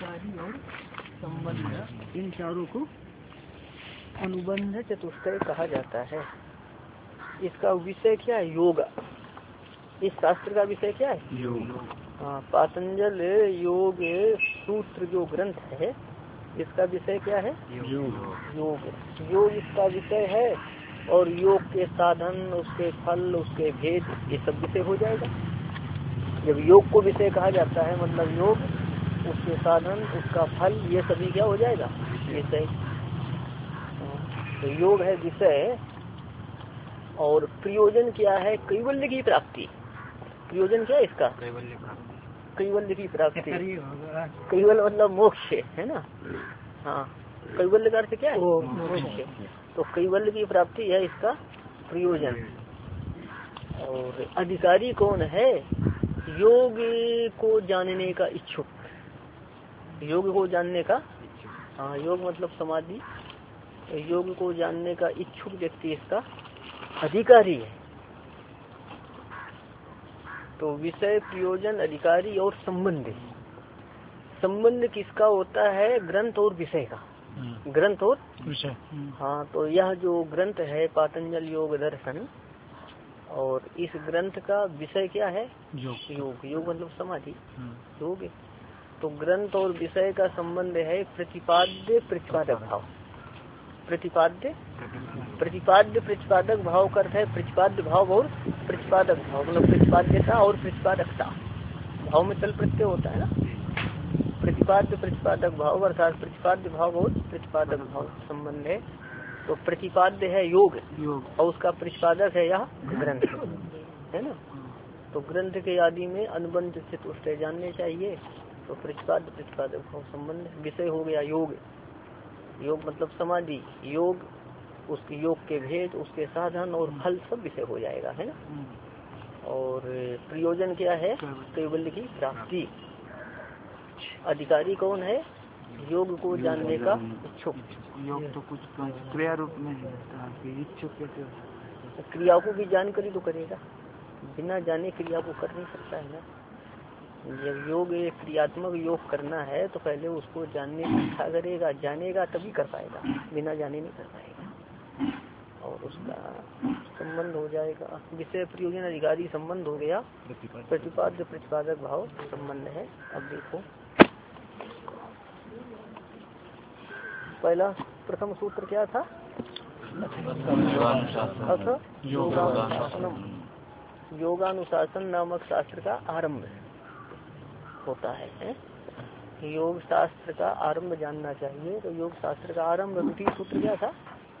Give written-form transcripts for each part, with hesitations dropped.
अधिकारी और संबंध, इन चारों को अनुबंध चतुष्टय कहा जाता है। इसका विषय क्या है? योग। इस शास्त्र का विषय क्या है? योग। हाँ, पातंजल योग सूत्र जो ग्रंथ है इसका विषय क्या है? योग। योग इसका विषय है और योग के साधन, उसके फल, उसके भेद, ये सब विषय हो जाएगा। जब योग को विषय कहा जाता है मतलब योग, उसके साधन, उसका फल, ये सभी क्या हो जाएगा? विषय। तो योग है विषय और प्रयोजन क्या है? कैवल्य की प्राप्ति। प्रयोजन क्या है इसका? कैवल्य की प्राप्ति। कैवल्य मतलब मोक्ष है ना। हाँ, कैवल्य का अर्थ क्या है? मोक्ष। तो कैवल्य की प्राप्ति है इसका प्रयोजन। और अधिकारी कौन है? योग को जानने का इच्छुक। योग को जानने का, हाँ, योग मतलब समाधि। योग को जानने का इच्छुक व्यक्ति इसका अधिकारी है। तो विषय, प्रयोजन, अधिकारी और संबंध। संबंध किसका होता है? ग्रंथ और विषय का। ग्रंथ और विषय। हाँ, तो यह जो ग्रंथ है पातंजल योग दर्शन, और इस ग्रंथ का विषय क्या है? योग। योग मतलब समाधि, योग। तो ग्रंथ और विषय का संबंध है प्रतिपाद्य प्रतिपादक भाव। प्रतिपाद्य प्रतिपाद्य प्रतिपादक भाव का अर्थ है प्रतिपाद्य भाव और प्रतिपादक भाव, मतलब प्रतिपाद्यता और प्रतिपादकता। भाव में चल प्रत्यय होता है ना। प्रतिपाद्य प्रतिपादक भाव अर्थात प्रतिपाद्य भाव और प्रतिपादक भाव संबंध है। तो प्रतिपाद्य है योग और उसका प्रतिपादक है यह ग्रंथ, है ना। तो ग्रंथ के आदि में अनुबंध चतुष्टय जानने चाहिए। तो प्रतिपाद्य प्रतिपादक भाव संबंध, विषय हो गया योग। योग मतलब समाधि, योग, उसके योग के भेद, उसके साधन और फल सब विषय हो जाएगा, है ना। और प्रयोजन क्या है? कैवल्य की प्राप्ति। अधिकारी कौन है? योग को जानने का इच्छुक। योग तो कुछ क्रिया रूप में है, इच्छुक कैसे? क्रिया को भी जानकारी तो करेगा, बिना जाने क्रिया को कर नहीं सकता है ना। जब योग क्रियात्मक योग करना है तो पहले उसको जानने की इच्छा करेगा, जानेगा तभी कर पाएगा, बिना जाने नहीं कर पाएगा। और उसका संबंध हो जाएगा विषय, प्रयोजन, अधिकारी संबंध हो गया। प्रतिपाद्य प्रतिपादक भाव संबंध है। अब देखो पहला प्रथम सूत्र क्या था? योगानुशासनम। योगानुशासन नामक शास्त्र का आरंभ होता है। योग शास्त्र का आरंभ जानना चाहिए। तो योग शास्त्र का आरंभ द्वितीय सूत्र क्या था?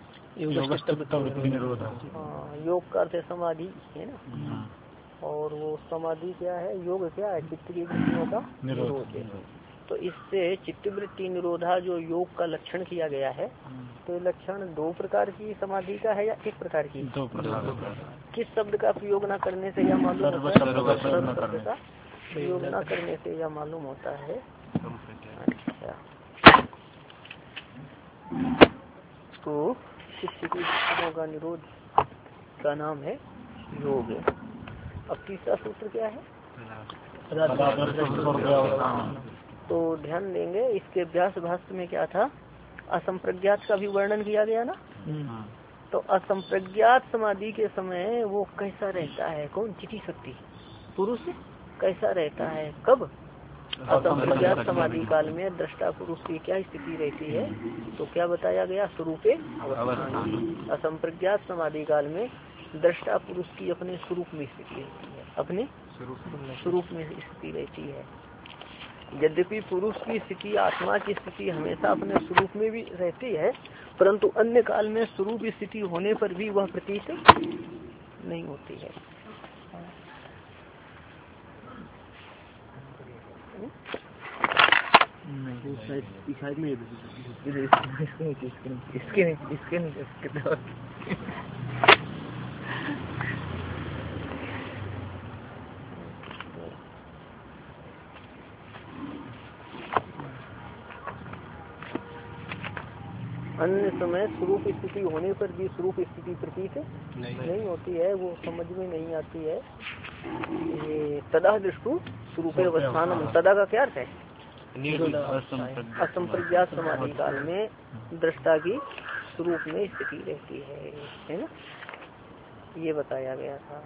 योग का अर्थ है समाधि, है ना। और वो समाधि क्या है? योग क्या है? चित्त की वृत्तियों का निरोध है। तो इससे चित्तवृत्ति निरोधा जो योग का लक्षण किया गया है, तो लक्षण दो प्रकार की समाधि का है या एक प्रकार की? दो प्रकार। किस शब्द का प्रयोग न करने से यह मालूम होता है? शब्द का प्रयोग न करने से यह मालूम होता है। अच्छा, तो चित्त की वृत्तियों का निरोध का नाम है योग। अब तीसरा सूत्र क्या है? तो ध्यान देंगे, इसके अभ्यास भाष्य में क्या था? असंप्रज्ञात का भी वर्णन किया गया ना। तो असंप्रज्ञात समाधि के समय वो कैसा रहता है? कौन? चिति शक्ति पुरुष कैसा रहता है? कब? असंप्रज्ञात समाधि काल में दृष्टा पुरुष की क्या स्थिति रहती है? तो क्या बताया गया? स्वरूपे अवस्थान। असंप्रज्ञात समाधि काल में दृष्टा पुरुष की अपने स्वरूप में स्थिति रहती है, अपने स्वरूप में स्थिति रहती है। यद्यपि पुरुष की स्थिति, आत्मा की स्थिति हमेशा अपने स्वरूप में भी रहती है, परंतु अन्य काल में स्वरूप स्थिति होने पर भी वह प्रतीत नहीं होती है। इसके नहीं अन्य समय स्वरूप स्थिति होने पर भी स्वरूप स्थिति प्रतीत नहीं होती है, वो समझ में नहीं आती है। ये तदा दृष्टु स्वरूपे अवस्थानम, तदा का क्या अर्थ है? असंप्रज्ञात समाधि काल में दृष्टा की स्वरूप में स्थिति रहती है ना, ये बताया गया था।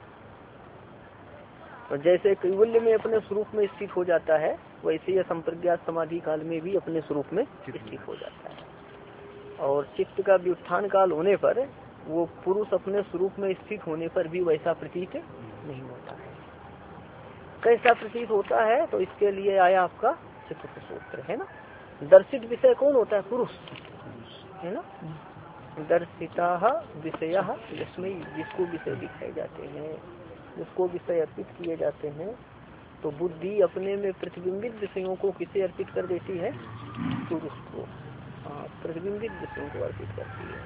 और जैसे कैवल्य में अपने स्वरूप में स्थित हो जाता है, वैसे ही असंप्रज्ञात समाधि काल में भी अपने स्वरूप में स्थित हो जाता है। और चित्त का व्युत्थान काल होने पर वो पुरुष अपने स्वरूप में स्थित होने पर भी वैसा प्रतीत नहीं होता है। कैसा प्रतीत होता है, तो इसके लिए आया आपका चतुर्थ सूत्र है ना। दर्शित विषय कौन होता है? पुरुष है ना। दर्शिता विषय जिसमें जिसको विषय दिखाए जाते हैं, जिसको विषय अर्पित किए जाते हैं, तो बुद्धि अपने में प्रतिबिंबित विषयों को किसे अर्पित कर देती है? पुरुष को। प्रतिबिंबित विषयों को अर्पित करती है।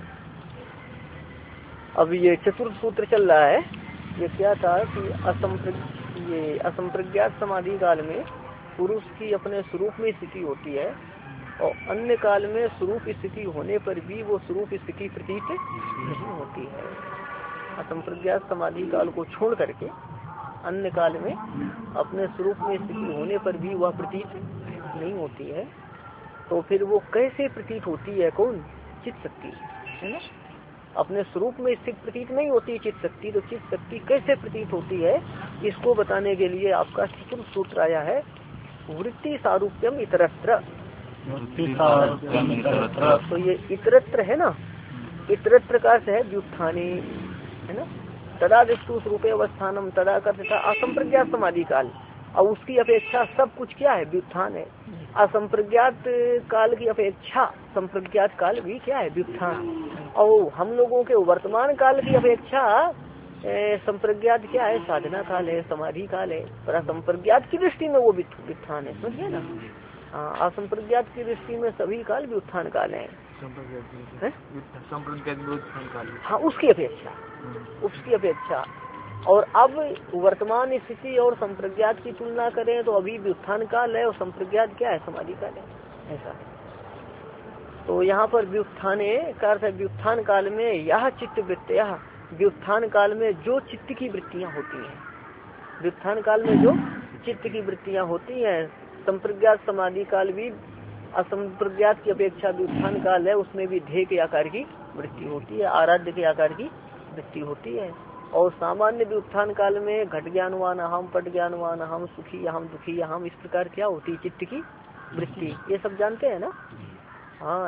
अब ये चतुर्थ सूत्र चल रहा है। ये क्या था कि असंप्रज्ञात समाधि काल में पुरुष की अपने स्वरूप में स्थिति होती है, और अन्य काल में स्वरूप स्थिति होने पर भी वो स्वरूप स्थिति प्रतीत नहीं होती है। असंप्रज्ञात समाधि काल को छोड़ करके अन्य काल में अपने स्वरूप में स्थिति होने पर भी वह प्रतीत नहीं होती है। तो फिर वो कैसे प्रतीत होती है? कौन? चित्त शक्ति है ना। अपने स्वरूप में स्थित प्रतीत नहीं होती चित्त शक्ति, तो चित्त शक्ति कैसे प्रतीत होती है, इसको बताने के लिए आपका चतुर्थ सूत्र आया है। वृत्ति सारूप्यम इतरत्र। तो ये इतरत्र है ना, इतरत्र का अर्थ है व्युत्थाने है ना। तदा विष्णु स्वरूपे अवस्थानम, तदा का अर्थ था असंप्रज्ञात समाधि काल, और उसकी अपेक्षा सब कुछ क्या है? व्युत्थान है। असंप्रज्ञात काल की अपेक्षा संप्रज्ञात काल भी क्या है? व्युत्थान। और हम लोगों के वर्तमान काल की अपेक्षा संप्रज्ञात क्या है? साधना काल है, समाधि काल है। पर असंप्रज्ञात की दृष्टि में वो व्युत्थान है, समझिए ना। असंप्रज्ञात की दृष्टि में सभी काल व्युत्थान काल है। हाँ, उसकी अपेक्षा। और अब वर्तमान स्थिति और संप्रज्ञात की तुलना करें तो अभी व्युत्थान काल है और संप्रज्ञात क्या है? समाधि काल है, ऐसा है। तो यहाँ पर व्युत्थाने का अर्थ है व्युत्थान काल में यह चित्त वृत्तियां, व्युत्थान काल में जो चित्त की वृत्तियां होती हैं, व्युत्थान काल में जो चित्त की वृत्तियां होती हैं। संप्रज्ञात समाधि काल भी असंप्रज्ञात की अपेक्षा व्युत्थान काल है, उसमें भी ध्येय के आकार की वृत्ति होती है, आराध्य के आकार की वृत्ति होती है। और सामान्य व्युत्थान काल में घट ज्ञानवान अहम, पट ज्ञानवान अहम, सुखी अहम, दुखी अहम, इस प्रकार क्या होती है? चित्त की वृत्ति। ये सब जानते हैं ना। हाँ,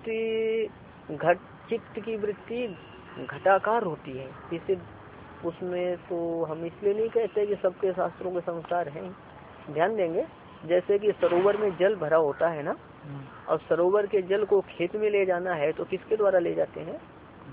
चित्त की वृत्ति घटाकार होती है। इसे उसमें तो हम इसलिए नहीं कहते कि सबके शास्त्रों के संसार हैं। ध्यान देंगे, जैसे कि सरोवर में जल भरा होता है ना, और सरोवर के जल को खेत में ले जाना है तो किसके द्वारा ले जाते हैं?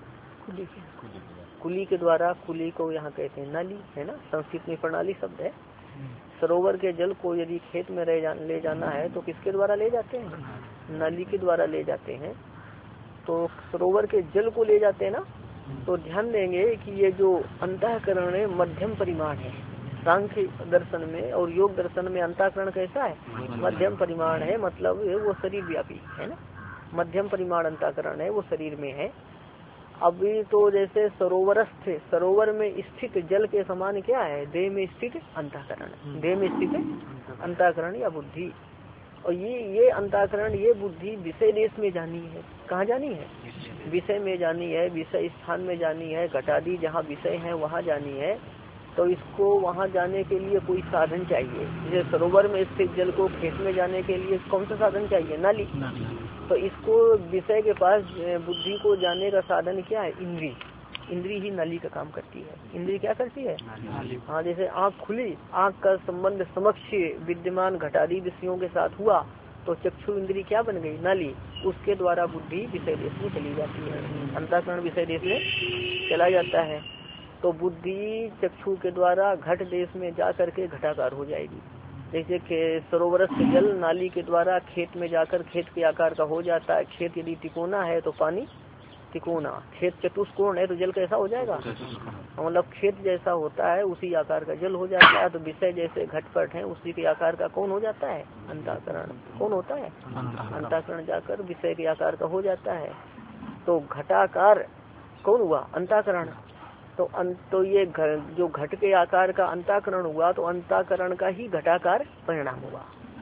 कुली के द्वारा। कुली को यहाँ कहते हैं नाली, है ना। संस्कृत में प्रणाली शब्द है। सरोवर के जल को यदि खेत में ले जाना है तो किसके द्वारा ले जाते हैं? नाली के द्वारा ले जाते हैं। तो सरोवर के जल को ले जाते हैं ना। तो ध्यान देंगे कि ये जो अंतःकरण है मध्यम परिमाण है। सांख्य दर्शन में और योग दर्शन में अंतःकरण कैसा है? मध्यम परिमाण है, मतलब वो शरीर व्यापी है ना। मध्यम परिमाण अंतःकरण है, वो शरीर में है। अभी तो जैसे सरोवर में स्थित जल के समान क्या है? देह में स्थित अंतःकरण, देह में स्थित अंतःकरण या बुद्धि। और ये अंतःकरण, ये बुद्धि विषय देश में जानी है। कहाँ जानी है? विषय में जानी है, विषय स्थान में जानी है, घटादी जहाँ विषय है वहाँ जानी है। तो इसको वहाँ जाने के लिए कोई साधन चाहिए। जैसे सरोवर में स्थित जल को खेत में जाने के लिए कौन सा साधन चाहिए? नाली। तो इसको विषय के पास बुद्धि को जाने का साधन क्या है? इंद्री। इंद्री ही नाली का काम करती है। इंद्री क्या करती है? हाँ, जैसे आँख खुली, आँख का संबंध समक्ष विद्यमान घटादी विषयों के साथ हुआ तो चक्षु इंद्री क्या बन गई? नाली। उसके द्वारा बुद्धि विषय देश में चली जाती है, अंतःकरण विषय देश में चला जाता है। तो बुद्धि चक्षु के द्वारा घट देश में जा करके घटाकार हो जाएगी। जैसे सरोवर से जल नाली के द्वारा खेत में जाकर खेत के आकार का हो जाता है। खेत यदि तिकोना है तो पानी तिकोना, खेत चतुष्कोण है तो जल कैसा हो जाएगा? मतलब खेत जैसा होता है उसी आकार का जल हो जाता है। तो विषय जैसे घटपट है उसी के आकार का कौन हो जाता है? अंतःकरण। कौन होता है? अंतःकरण जाकर विषय के आकार का हो जाता है। तो घटाकार कौन हुआ? अंतःकरण। तो ये जो घट के आकार का अंतःकरण हुआ तो अंतःकरण का ही घटाकार परिणाम हुआ।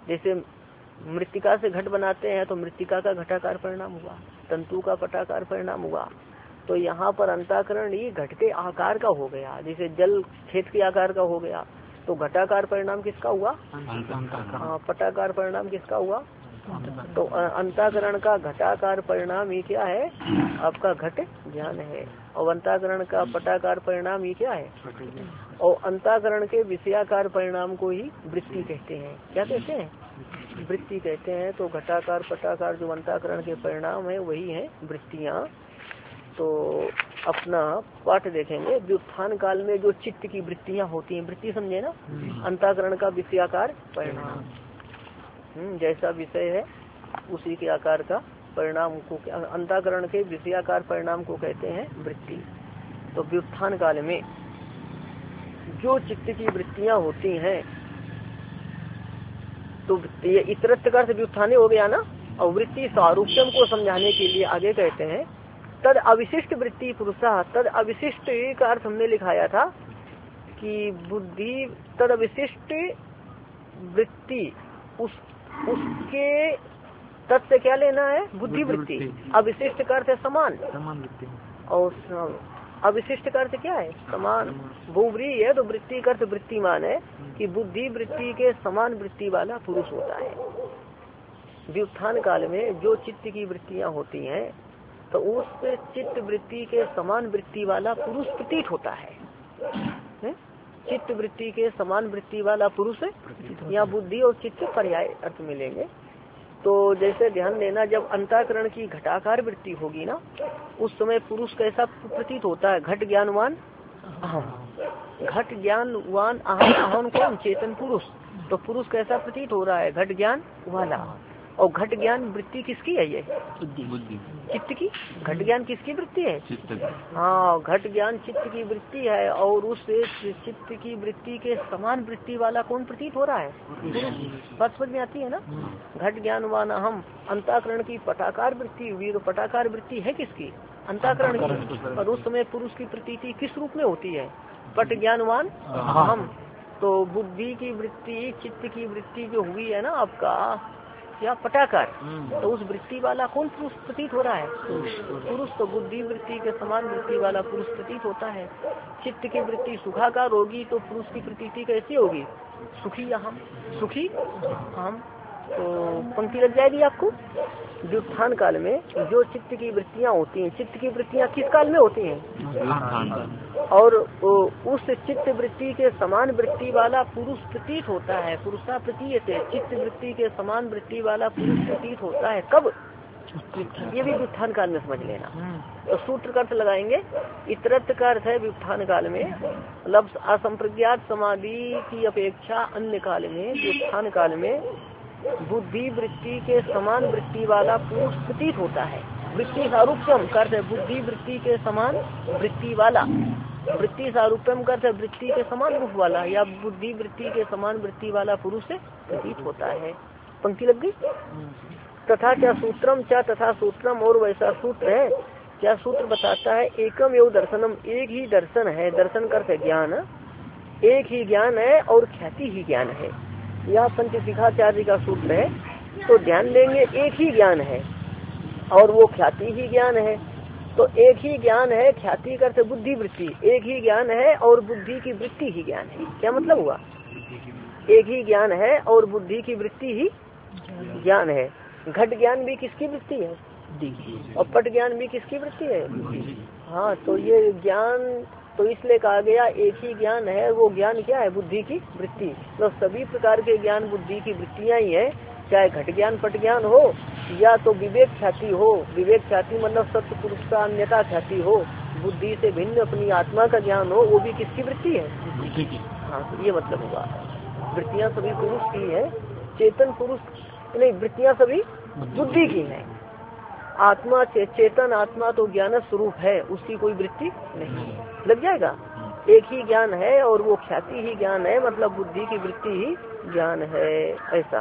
जैसे मृत्तिका से घट बनाते हैं तो मृत्तिका का घटाकार परिणाम हुआ, तंतु का पटाकार परिणाम हुआ। तो यहाँ पर अंतःकरण ही घट के आकार का हो गया, जैसे जल खेत के आकार का हो गया। तो घटाकार परिणाम किसका हुआ? हाँ, पटाकार परिणाम किसका हुआ? तो अंतःकरण का घटाकार परिणाम ये क्या है? आपका घट ज्ञान है। और अंतःकरण का पटाकार परिणाम ये क्या है? और अंतःकरण के विषयाकार परिणाम को ही वृत्ति कहते हैं। क्या कहते हैं? वृत्ति कहते हैं। तो घटाकार पटाकार जो अंतःकरण के परिणाम है वही है वृत्तियाँ। तो अपना पाठ देखेंगे। व्युत्थान काल में जो चित्त की वृत्तियाँ होती हैं, वृत्ति समझे ना, अंतःकरण का विषयाकार परिणाम, जैसा विषय है उसी के आकार का परिणाम को अंतःकरण के विषयाकार परिणाम को कहते हैं वृत्ति। तो व्युत्थान काल में जो चित्त की वृत्तियाँ होती हैं, तो ये इतरत्व का अर्थ व्युत्थाने हो गया ना। और वृत्ति सारूप्यम को समझाने के लिए आगे कहते हैं तद अविशिष्ट वृत्ति पुरुषा। तद अविशिष्ट का अर्थ हमने लिखाया था कि बुद्धि तद अविशिष्ट वृत्ति, उसके तद से क्या लेना है? बुद्धि वृत्ति। अविशिष्ट का अर्थ है समान, और अविशिष्ट का अर्थ क्या है? समान। बहुव्रीहि है तो वृत्ति का अर्थ वृत्तिमान है कि बुद्धि वृत्ति के समान वृत्ति वाला पुरुष होता है। व्युत्थान काल में जो चित्त की वृत्तियाँ होती हैं तो उस चित्त वृत्ति के समान वृत्ति वाला पुरुष प्रतीत होता है। चित्त वृत्ति के समान वृत्ति वाला पुरुष, यहाँ बुद्धि और चित्त पर्याय अर्थ मिलेंगे। तो जैसे ध्यान देना, जब अंतःकरण की घटाकार वृत्ति होगी ना, उस समय पुरुष कैसा प्रतीत होता है? घट ज्ञानवान अहम। घट ज्ञानवान अहम, अहम कौन? चेतन पुरुष। तो पुरुष कैसा प्रतीत हो रहा है? घट ज्ञान वाला। और घट ज्ञान वृत्ति किसकी है? ये बुद्धि, चित्त की। घट ज्ञान किसकी वृत्ति है? चित्त की। हाँ, घट ज्ञान चित्त की वृत्ति है। और उस चित्त की वृत्ति के समान वृत्ति वाला कौन प्रतीत हो रहा है? बात समझ में आती है ना? घट ज्ञानवान हम अंतःकरण की पटाकार वृत्ति हुई। तो पटाकार वृत्ति है किसकी? अंतःकरण की। और उस समय पुरुष की प्रतीति किस रूप में होती है? पट ज्ञानवान हम। तो बुद्धि की वृत्ति, चित्त की वृत्ति जो हुई है ना आपका, या पटाकार, तो उस वृत्ति वाला कौन पुरुष प्रतीत हो रहा है? पुरुष। तो बुद्धि वृत्ति के समान वृत्ति वाला पुरुष प्रतीत होता है। चित्त की वृत्ति सुखाकार होगी तो पुरुष की प्रतीति कैसी होगी? सुखी अहम, सुखी अहम। तो पंक्ति लग जाएगी आपको। व्युत्थान काल में जो चित्त की वृत्तियाँ होती हैं, चित्त की वृत्तियाँ किस काल में होती हैं? और उस चित्त वृत्ति के समान वृत्ति वाला पुरुष प्रतीत होता है। पुरुषा प्रतीयते, चित्त वृत्ति के समान वृत्ति वाला पुरुष प्रतीत होता है। कब? ये भी व्युत्थान काल में समझ लेना। तो सूत्र का अर्थ लगाएंगे। इतरत्व का अर्थ है व्युत्थान काल में, मतलब असंप्रज्ञात समाधि की अपेक्षा अन्य काल में, व्युत्थान काल में बुद्धि वृत्ति के समान वृत्ति वाला पुरुष प्रतीत होता है। वृत्ति सारूप्यम का अर्थ है बुद्धि वृत्ति के समान वृत्ति वाला। वृत्ति सारूप्यम का अर्थ है वृत्ति के समान रूप वाला, या बुद्धि वृत्ति के समान वृत्ति वाला पुरुष प्रतीत होता है। पंक्ति लग गई। तथा क्या सूत्रम, क्या तथा सूत्रम, और वैसा सूत्र है। क्या सूत्र बताता है? एकम एवं दर्शनम, एक ही दर्शन है। दर्शन का अर्थ है ज्ञान, एक ही ज्ञान है और ख्याति ही ज्ञान है। यह पंचशिखाचार्य का सूत्र है। तो ध्यान देंगे, एक ही ज्ञान है और वो ख्याति ही ज्ञान है। तो एक ही ज्ञान है, ख्याति का अर्थ बुद्धि वृत्ति, एक ही ज्ञान है और बुद्धि की वृत्ति ही ज्ञान है। क्या मतलब हुआ? एक ही ज्ञान है और बुद्धि की वृत्ति ही ज्ञान है। घट ज्ञान भी किसकी वृत्ति है? और पट ज्ञान भी किसकी वृत्ति है? हाँ, तो ये ज्ञान तो इसलिए कहा गया एक ही ज्ञान है। वो ज्ञान क्या है? बुद्धि की वृत्ति। तो सभी प्रकार के ज्ञान बुद्धि की वृत्तियां ही है, चाहे घट ज्ञान पट ज्ञान हो या तो विवेक ख्याति हो। विवेक ख्याति मतलब सत्य पुरुष का अन्यता ख्याति हो, बुद्धि से भिन्न अपनी आत्मा का ज्ञान हो, वो भी किसकी वृत्ति है? बुद्धि की। हाँ, तो ये मतलब हुआ। वृत्तियाँ सभी पुरुष की है, चेतन पुरुष नहीं, वृत्तियाँ सभी बुद्धि की है। आत्मा चेतन आत्मा तो ज्ञान स्वरूप है, उसकी कोई वृत्ति नहीं। लग जाएगा। एक ही ज्ञान है और वो ख्याति ही ज्ञान है, मतलब बुद्धि की वृत्ति ही ज्ञान है। ऐसा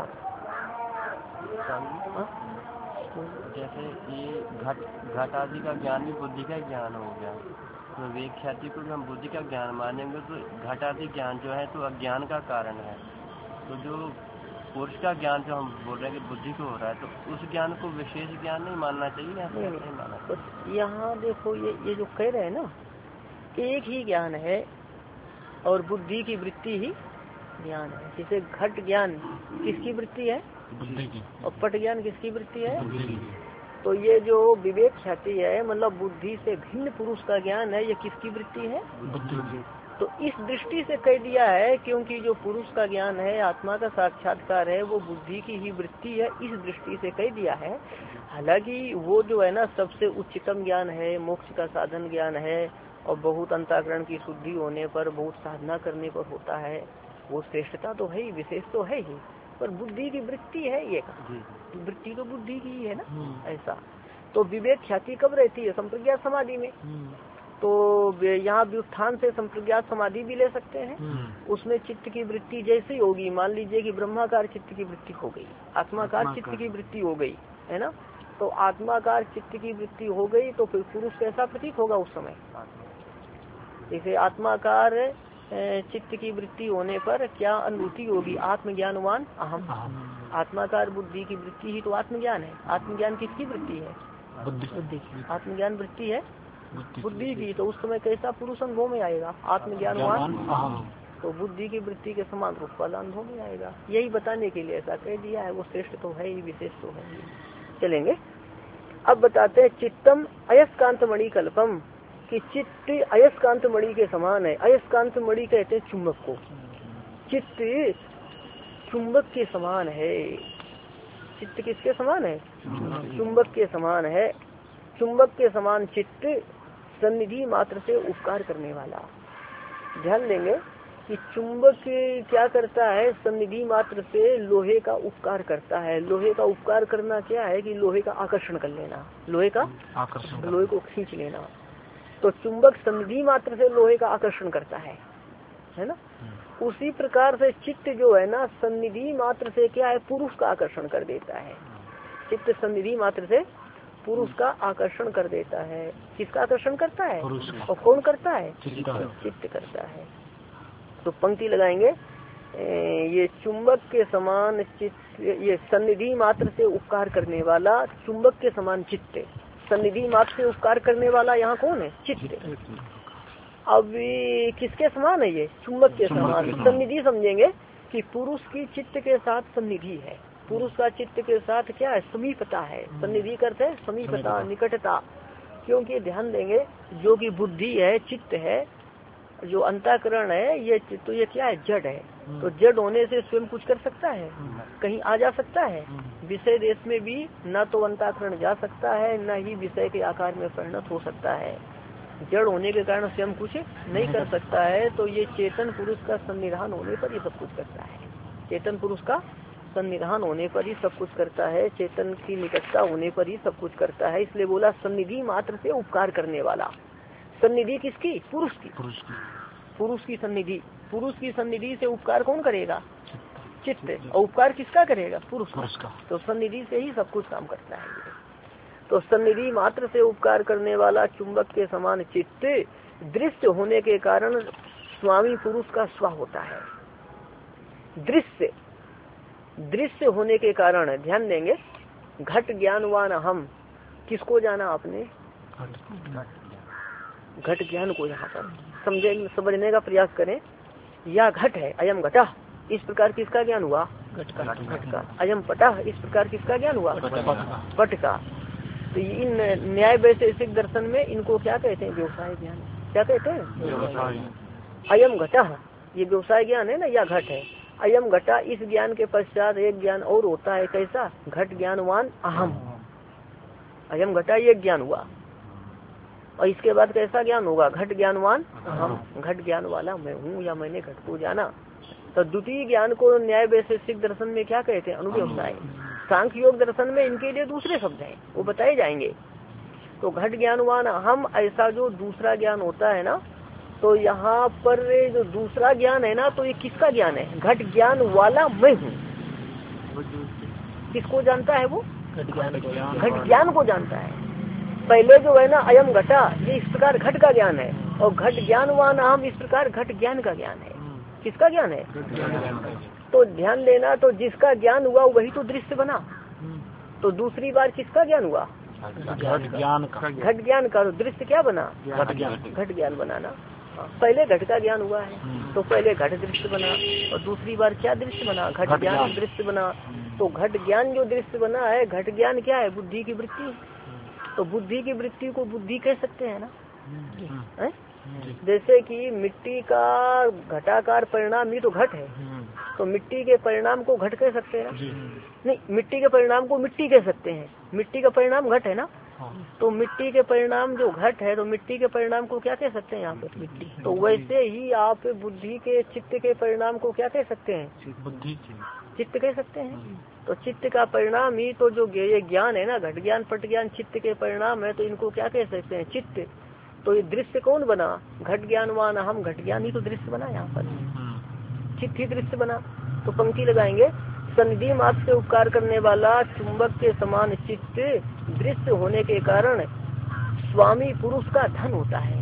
जैसे ये घट आदि का ज्ञान भी बुद्धि का ज्ञान हो गया, तो वे ख्याति को हम बुद्धि का ज्ञान मानेंगे तो घट आदि ज्ञान जो है तो अज्ञान का कारण है। तो जो पुरुष का ज्ञान जो हम बोल रहे हैं कि बुद्धि को हो रहा है, तो उस ज्ञान को विशेष ज्ञान नहीं मानना चाहिए या नहीं मानना चाहिए? बस यहाँ देखो ये जो कह रहे हैं ना, एक ही ज्ञान है और बुद्धि की वृत्ति ही ज्ञान है। जैसे घट ज्ञान किसकी वृत्ति है? बुद्धि की। और पट ज्ञान किसकी वृत्ति है? बुद्धि की। तो ये जो विवेक ख्याति है, मतलब बुद्धि से भिन्न पुरुष का ज्ञान है, ये किसकी वृत्ति है? बुद्धि की। तो इस दृष्टि से कह दिया है, क्योंकि जो पुरुष का ज्ञान है, आत्मा का साक्षात्कार है, वो बुद्धि की ही वृत्ति है, इस दृष्टि से कह दिया है। हालांकि वो जो है ना सबसे उच्चतम ज्ञान है, मोक्ष का साधन ज्ञान है, और बहुत अंतःकरण की शुद्धि होने पर, बहुत साधना करने पर होता है, वो श्रेष्ठता तो है ही, विशेष तो है ही, पर बुद्धि की वृत्ति है ये का, वृत्ति तो बुद्धि की ही है ना, ऐसा। तो विवेक ख्याति कब रहती है? संप्रज्ञात समाधि में। तो यहाँ व्युत्थान से संप्रज्ञात समाधि भी ले सकते हैं। उसमें चित्त की वृत्ति जैसी होगी, मान लीजिए कि ब्रह्माकार चित्त की वृत्ति हो गई, आत्माकार चित्त की वृत्ति हो गई, है ना। तो आत्माकार चित्त की वृत्ति हो गई तो फिर पुरुष कैसा प्रतीक होगा उस समय? जैसे आत्माकार चित्त की वृत्ति होने पर क्या अनुभूति होगी? आत्मज्ञानवान अहम। आत्माकार बुद्धि की वृत्ति ही तो आत्मज्ञान है। आत्मज्ञान किसकी वृत्ति है? बुद्धि की। आत्मज्ञान वृत्ति है बुद्धि की। तो उस समय कैसा पुरुष अनुभव में आएगा? आत्मज्ञानवान अहम। तो बुद्धि की वृत्ति के समान रूप वाला अनुभव में आएगा। यही बताने के लिए ऐसा कह दिया है। वो श्रेष्ठ तो है ही, विशेष तो है ही। चलेंगे अब बताते हैं चित्तम अयस्कांत मणि कल्पम, कि चित्त अयस्कांत मणि के समान है। अयस्कांत मणि कहते हैं चुंबक को, चित्त चुंबक के समान है। चित्त किसके समान है? चुंबक के समान है। चुंबक के समान चित्त सन्निधि मात्र से उपकार करने वाला। ध्यान देंगे कि चुंबक क्या करता है? सन्निधि मात्र से लोहे का उपकार करता है। लोहे का उपकार करना क्या है? कि लोहे का आकर्षण कर लेना, लोहे का आकर्षण, लोहे को खींच लेना। तो चुंबक सन्निधि मात्र से लोहे का आकर्षण करता है ना। उसी प्रकार से चित्त जो है ना, सन्निधि मात्र से क्या है? पुरुष का आकर्षण कर देता है। चित्त सन्निधि मात्र से पुरुष का आकर्षण कर देता है। किसका आकर्षण करता है? और कौन करता है? चित्त करता है। तो पंक्ति लगाएंगे, ये चुंबक के समान चित्त, ये सन्निधि मात्र से उपकार करने वाला चुंबक के समान चित्त। सन्निधि मात्र से उपकार करने वाला यहाँ कौन है? चित्त। अब किसके समान है ये? चुंबक के समान। सन्निधि समझेंगे कि पुरुष की चित्त के साथ सन्निधि है। पुरुष का चित्त के साथ क्या है? समीपता है। सन्निधि करते हैं समीपता, निकटता। क्योंकि ध्यान देंगे जो कि बुद्धि है, चित्त है, जो अंतःकरण है, ये तो ये क्या है? जड़ है। तो जड़ होने से स्वयं कुछ कर सकता है? कहीं आ जा सकता है? विषय देश में भी न तो अंतःकरण जा सकता है, न ही विषय के आकार में परिणत हो सकता है। जड़ होने के कारण स्वयं कुछ नहीं कर सकता है। तो ये चेतन पुरुष का सन्निधान होने पर ही सब कुछ करता है। चेतन पुरुष का सन्निधान होने पर ही सब कुछ करता है। चेतन की निकटता होने पर ही सब कुछ करता है। इसलिए बोला सन्निधि मात्र से उपकार करने वाला। सन्निधि किसकी? पुरुष की। पुरुष की सन्निधि। पुरुष की सन्निधि से उपकार कौन करेगा? चित्त। और उपकार किसका करेगा? पुरुष का। तो सन्निधि से ही सब कुछ काम करता है। तो सन्निधि मात्र से उपकार करने वाला चुंबक के समान चित्त दृश्य होने के कारण स्वामी पुरुष का स्व होता है। दृश्य होने के कारण ध्यान देंगे, घट ज्ञानवान हम। किसको जाना आपने? घट ज्ञान को यहाँ पर समझने का प्रयास करें। या घट है, अयम घटा, इस प्रकार किसका ज्ञान हुआ? घट का। अयम पटा, इस प्रकार किसका ज्ञान हुआ? पट का। तो इन न्याय वैशेषिक दर्शन में इनको क्या कहते हैं? व्यवसाय ज्ञान। क्या कहते हैं? अयम घटा, ये व्यवसाय ज्ञान है ना, या घट है। अयम घटा, इस ज्ञान के पश्चात एक ज्ञान और होता है। कैसा? घट ज्ञानवान अहम। अयम घटा ये ज्ञान हुआ, और इसके बाद कैसा ज्ञान होगा? घट ज्ञानवान अहम। घट ज्ञान वाला मैं हूँ, या मैंने घट को जाना। तो द्वितीय ज्ञान को न्याय वैशेषिक दर्शन में क्या कहते हैं? अनुव्यवसाय। सांख्य योग दर्शन में इनके लिए दूसरे शब्द हैं, वो बताए जाएंगे। तो घट ज्ञानवान अहम, ऐसा जो दूसरा ज्ञान होता है ना, तो यहाँ पर जो दूसरा ज्ञान है ना, तो ये किसका ज्ञान है? घट ज्ञान वाला मैं हूँ। किसको जानता है वो? घट ज्ञान को जानता है। पहले जो है ना अयम घटा, ये इस प्रकार घट का ज्ञान है, और घट ज्ञानवान अहम इस प्रकार घट ज्ञान का ज्ञान है। किसका ज्ञान है? तो ध्यान देना, तो जिसका ज्ञान हुआ वही तो दृश्य बना। तो दूसरी बार किसका ज्ञान हुआ? घट ज्ञान का। घट ज्ञान का। तो दृश्य क्या बना? घट ज्ञान बनाना। पहले घट का ज्ञान हुआ है तो पहले घट दृश्य बना, और दूसरी बार क्या दृश्य बना? घट ज्ञान दृश्य बना। तो घट ज्ञान जो दृश्य बना है, घट ज्ञान क्या है? बुद्धि की वृत्ति। तो बुद्धि की वृत्ति को बुद्धि कह सकते हैं ना? है? जैसे कि मिट्टी का घटाकार परिणाम ही तो घट है, तो मिट्टी के परिणाम को घट कह सकते हैं? नहीं, मिट्टी के परिणाम को मिट्टी कह सकते हैं। मिट्टी का परिणाम घट है ना, तो मिट्टी के परिणाम जो घट है, तो मिट्टी के परिणाम को क्या कह सकते हैं यहाँ पे? मिट्टी। तो वैसे ही आप बुद्धि के चित्त के परिणाम को क्या कह सकते हैं? बुद्धि, चित्त कह सकते हैं। तो चित्त का परिणाम ही तो जो ये ज्ञान है ना, घट ज्ञान पट ज्ञान चित्त के परिणाम है, तो इनको क्या कह सकते हैं? चित्त। तो ये दृश्य कौन बना? घट ज्ञानवान हम, घट ज्ञान ही तो दृश्य बना यहाँ पर, चित्त ही दृश्य बना। तो पंक्ति लगाएंगे, सन्निधि मात्र से उपकार करने वाला चुंबक के समान चित्त दृश्य होने के कारण स्वामी पुरुष का धन होता है।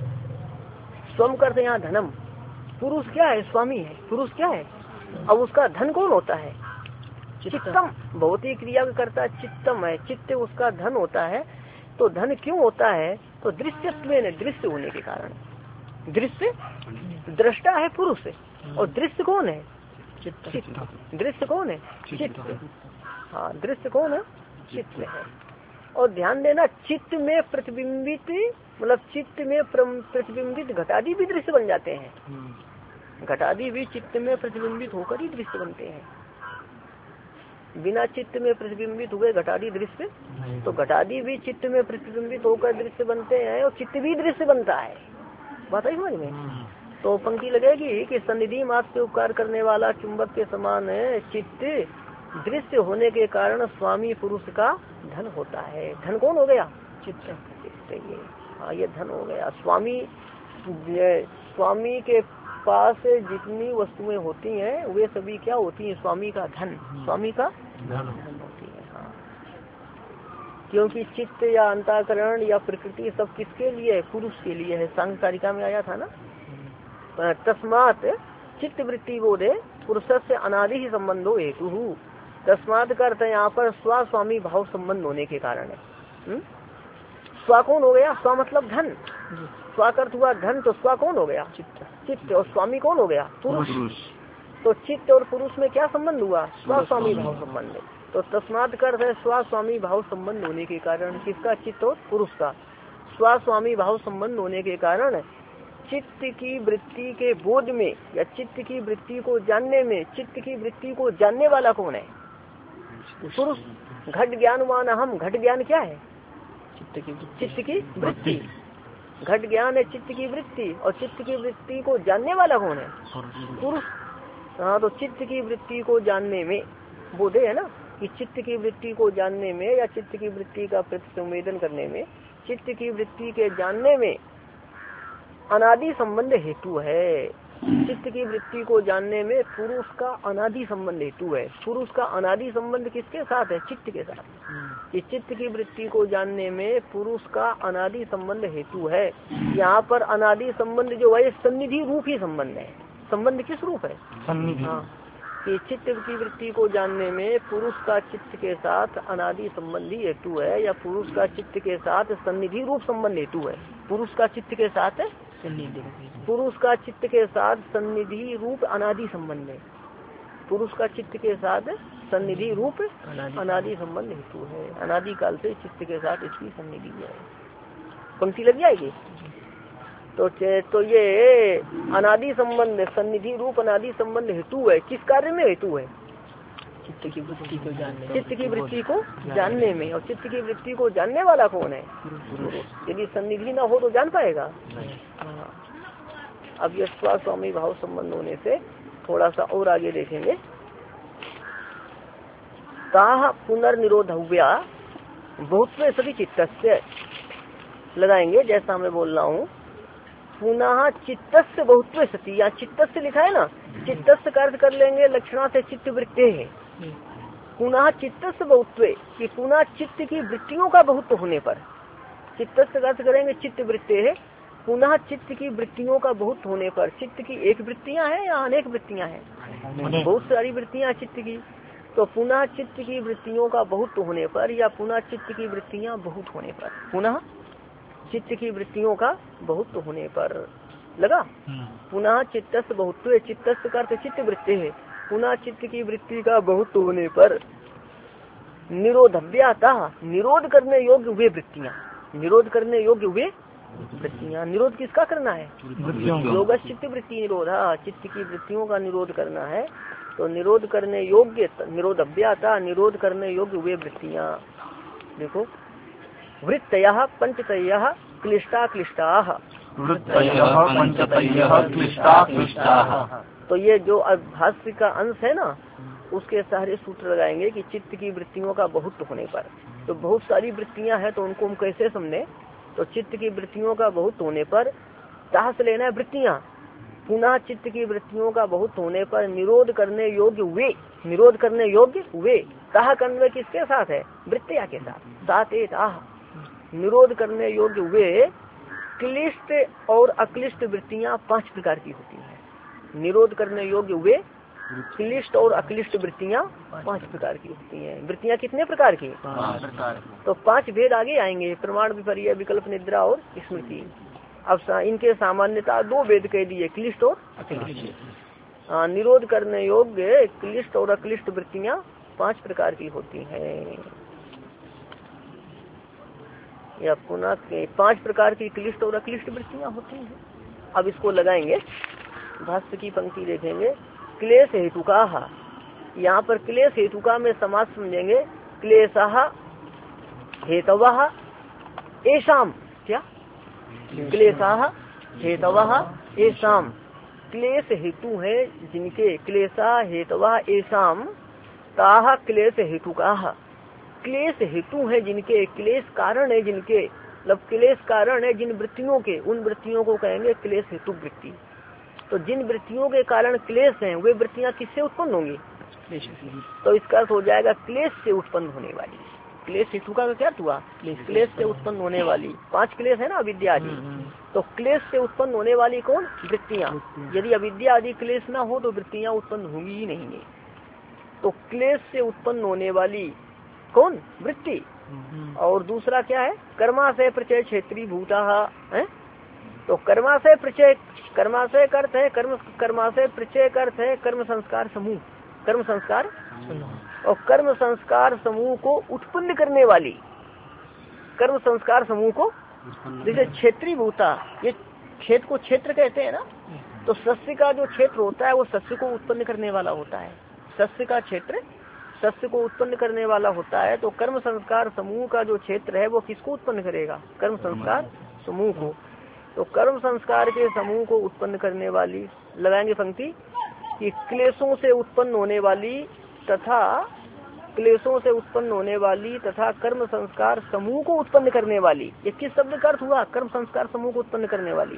स्वम करते यहाँ धनम, पुरुष क्या है? स्वामी है। पुरुष क्या है? अब उसका धन कौन होता है? चित्तम। भौतिक क्रिया करता चित्तम है, चित्त उसका धन होता है। तो धन क्यों होता है? तो दृश्यत्व में, दृश्य होने के कारण। दृश्य दृष्टा है पुरुष, और दृश्य कौन है? चित्त। दृश्य कौन है? चित्त। हाँ, दृश्य कौन है? चित्त है। और ध्यान देना, चित्त में प्रतिबिंबित, मतलब चित्त में प्रतिबिंबित घटादी भी दृश्य बन जाते हैं। घटादी भी चित्त में प्रतिबिंबित होकर ही दृश्य बनते हैं। बिना चित्त में प्रतिबिंबित हुए घटादी दृश्य, तो घटादी भी चित्त में प्रतिबिंबित होकर दृश्य बनते हैं, और चित्त भी दृश्य बनता है। बात आई समझ में? तो पंक्ति लगेगी कि सन्निधि मात्र से उपकार करने वाला चुंबक के समान चित्त दृश्य होने के कारण स्वामी पुरुष का धन होता है। धन कौन हो गया? चित्त। ये हाँ, ये धन हो गया। स्वामी के पास जितनी वस्तुएं होती हैं वे सभी क्या होती हैं? स्वामी का धन। स्वामी का धन होती है। हाँ, क्योंकि चित्त या अंतःकरण या प्रकृति सब किसके लिए है? पुरुष के लिए है। सांख्य कारिका में आया था ना, तस्मात चित्त वृत्ति बोधे पुरुष से अनादि ही संबंधो हेतु। तस्मात का अर्थ यहाँ पर स्वामी भाव संबंध होने के कारण है। स्वा कौन हो गया? स्वा मतलब धन। स्वा का अर्थ हुआ धन, तो स्वा कौन हो गया? चित्त। और स्वामी कौन हो गया? पुरुष। तो चित्त और पुरुष में क्या संबंध हुआ? स्वामी भाव संबंध। तो तस्मात का अर्थ है स्वामी भाव संबंध होने के कारण। किसका? चित्त और पुरुष का स्वामी भाव संबंध होने के कारण चित्त की वृत्ति के बोध में या चित्त की वृत्ति को जानने में, चित्त की वृत्ति को जानने वाला कौन है? पुरुष। घट ज्ञानवान हम, घट ज्ञान क्या है? चित्त की वृत्ति। घट ज्ञान है चित्त की वृत्ति, और चित्त की वृत्ति को जानने वाला कौन है? पुरुष। हाँ, तो चित्त की वृत्ति को जानने में, बोधे है ना, कि चित्त की वृत्ति को जानने में या चित्त की वृत्ति का प्रतिसंवेदन करने में, चित्त की वृत्ति के जानने में अनादि संबंध हेतु है। चित्त की वृत्ति को जानने में पुरुष का अनादि संबंध हेतु है। पुरुष का अनादि संबंध किसके साथ है? चित्त के साथ। कि चित्त की वृत्ति को जानने में पुरुष का अनादि संबंध हेतु है। यहाँ पर अनादि संबंध जो है सन्निधि रूप ही संबंध है। संबंध किस रूप है? सन्निधि। हाँ, कि चित्त की वृत्ति को जानने में पुरुष का चित्त के साथ अनादि संबंधी हेतु है, या पुरुष का चित्त के साथ सन्निधि रूप संबंध हेतु है। पुरुष का चित्त के साथ पुरुष का चित्त के साथ सन्निधि रूप अनादि संबंध है। पुरुष का चित्त के साथ सन्निधि रूप अनादि संबंध हेतु है। अनादि काल से चित्त के साथ इसकी सन्निधि है। पंक्ति लग जाएगी। तो ये अनादि संबंध, सन्निधि रूप अनादि संबंध हेतु है। किस कार्य में हेतु है? चित्त की वृत्ति को जानने। चित्त की वृत्ति को जानने में। और चित्त की वृत्ति को जानने वाला कौन है? पुरुष। यदि सन्निधि ना हो तो जान पाएगा? हाँ। अब ये स्वामी भाव संबंध होने से थोड़ा सा और आगे देखेंगे। ताह पुनर्निरोध हुआ बहुत सभी चित्तस्य लगाएंगे, जैसा मैं बोल रहा हूँ। पुनः चित्तस्य बहुत्व सती, या चित्तस्य लिखा है ना, चित्तस्य का अर्थ कर लेंगे लक्षणा से चित्त वृत्ति है। पुनः चित्तस्य बहुत्व, कि पुनः चित्त की वृत्तियों का बहुत्व होने पर, चित्तस्य का अर्थ करेंगे चित्त वृत्ति है। पुनः चित्त की वृत्तियों का बहुत होने पर, चित्त की एक वृत्तियां हैं या अनेक वृत्तियां हैं? बहुत सारी वृत्तियां चित्त की। तो पुनः चित्त की वृत्तियों का बहुत होने पर या पुनः चित्त की वृत्तियां बहुत होने पर, पुनः चित्त की वृत्तियों का बहुत होने पर लगा। पुनः चित्तस्य बहुत्व, चित्तस्य का अर्थ चित्त वृत्ति है। पुनः चित्त की वृत्ति का बहुत होने पर निरोधव्याता, निरोध करने योग्य वे वृत्तियां, निरोध करने योग्य वे वृत्तियां। निरोध किसका करना है? योग चित्त वृत्ति निरोधा, चित्त की वृत्तियों का निरोध करना है। तो निरोध करने योग्य, निरोधव्याता, निरोध करने योग्य वे वृत्तियां। देखो, वृत्तयः पंचतयः क्लिष्टा क्लिष्टाः, तो ये जो भाष्य का अंश है ना, उसके सारे सूत्र लगाएंगे कि चित्त की वृत्तियों का बहुत होने पर। तो बहुत सारी वृत्तियां हैं तो उनको हम कैसे समझे? तो चित्त की वृत्तियों का बहुत होने पर ताह से लेना है वृत्तियां। पुनः चित्त की वृत्तियों का बहुत होने पर निरोध करने योग्य वे, निरोध करने योग्य वे, ताह करने किसके साथ है? वृत्तियां के साथ, साथ ए ताह। निरोध करने योग्य वे क्लिष्ट और अक्लिष्ट वृत्तियां 5 प्रकार की होती हैं। निरोध करने योग्य वे क्लिष्ट और अक्लिष्ट वृत्तियां 5 प्रकार की होती हैं। वृत्तियां कितने प्रकार की? 5 प्रकार। तो 5 भेद आगे आएंगे, प्रमाण, विपर्य, विकल्प, निद्रा और स्मृति। अब इनके सामान्यता 2 भेद कह दिए, क्लिष्ट और अक्लिष्ट। निरोध करने योग्य क्लिष्ट और अक्लिष्ट वृत्तियां 5 प्रकार की होती हैं। या पुनः 5 प्रकार की क्लिष्ट और अक्लिष्ट वृत्तियां होती हैं। अब इसको लगाएंगे, भाष्य की पंक्ति देखेंगे। क्लेश हेतुका, यहाँ पर क्लेश हेतुका में समास समझेंगे। क्लेशः हेतवः एषाम, क्या? क्लेशः हेतवः एषाम, क्लेश हेतु है जिनके, क्लेशा हेतवः एषाम ताः क्लेश हेतुकाः, क्लेश हेतु है जिनके, क्लेश कारण है जिनके, मतलब क्लेश कारण है जिन वृत्तियों के, उन वृत्तियों को कहेंगे क्लेश हेतु वृत्ति। तो जिन वृत्तियों के कारण क्लेश हैं वे वृत्तियां किससे उत्पन्न होंगी? तो इसका अर्थ हो जाएगा क्लेश से उत्पन्न होने वाली। क्लेश हेतु का क्या हुआ? क्लेश से उत्पन्न होने वाली। 5 क्लेश है ना, अविद्या आदि। तो क्लेश से उत्पन्न होने वाली कौन? वृत्तियां। यदि अविद्या आदि क्लेश ना हो तो वृत्तियां उत्पन्न होंगी ही नहीं। तो क्लेश से उत्पन्न होने वाली कौन? वृत्ति। और दूसरा क्या है? कर्माशय प्रचय क्षेत्रीय भूता है। तो कर्माशय प्रचय, कर्माशय का अर्थ है कर्म, कर्माशय प्रचय का अर्थ है कर्म संस्कार समूह, कर्म संस्कार। और कर्म संस्कार समूह को उत्पन्न करने वाली, कर्म संस्कार समूह को, जैसे क्षेत्रीय भूता, ये क्षेत्र को क्षेत्र कहते हैं ना। तो सस्य का जो क्षेत्र होता है वो सस्य को उत्पन्न करने वाला होता है। सस्य का क्षेत्र सस्य को उत्पन्न करने वाला होता है। तो कर्म संस्कार समूह का जो क्षेत्र है वो किसको उत्पन्न करेगा? कर्म संस्कार समूह को। तो कर्म संस्कार के समूह को उत्पन्न करने वाली, लगाएंगे पंक्ति कि क्लेशों से उत्पन्न होने वाली तथा क्लेशों से उत्पन्न होने वाली तथा कर्म संस्कार समूह को उत्पन्न करने वाली। ये किस शब्द का अर्थ हुआ? कर्म संस्कार समूह को उत्पन्न करने वाली।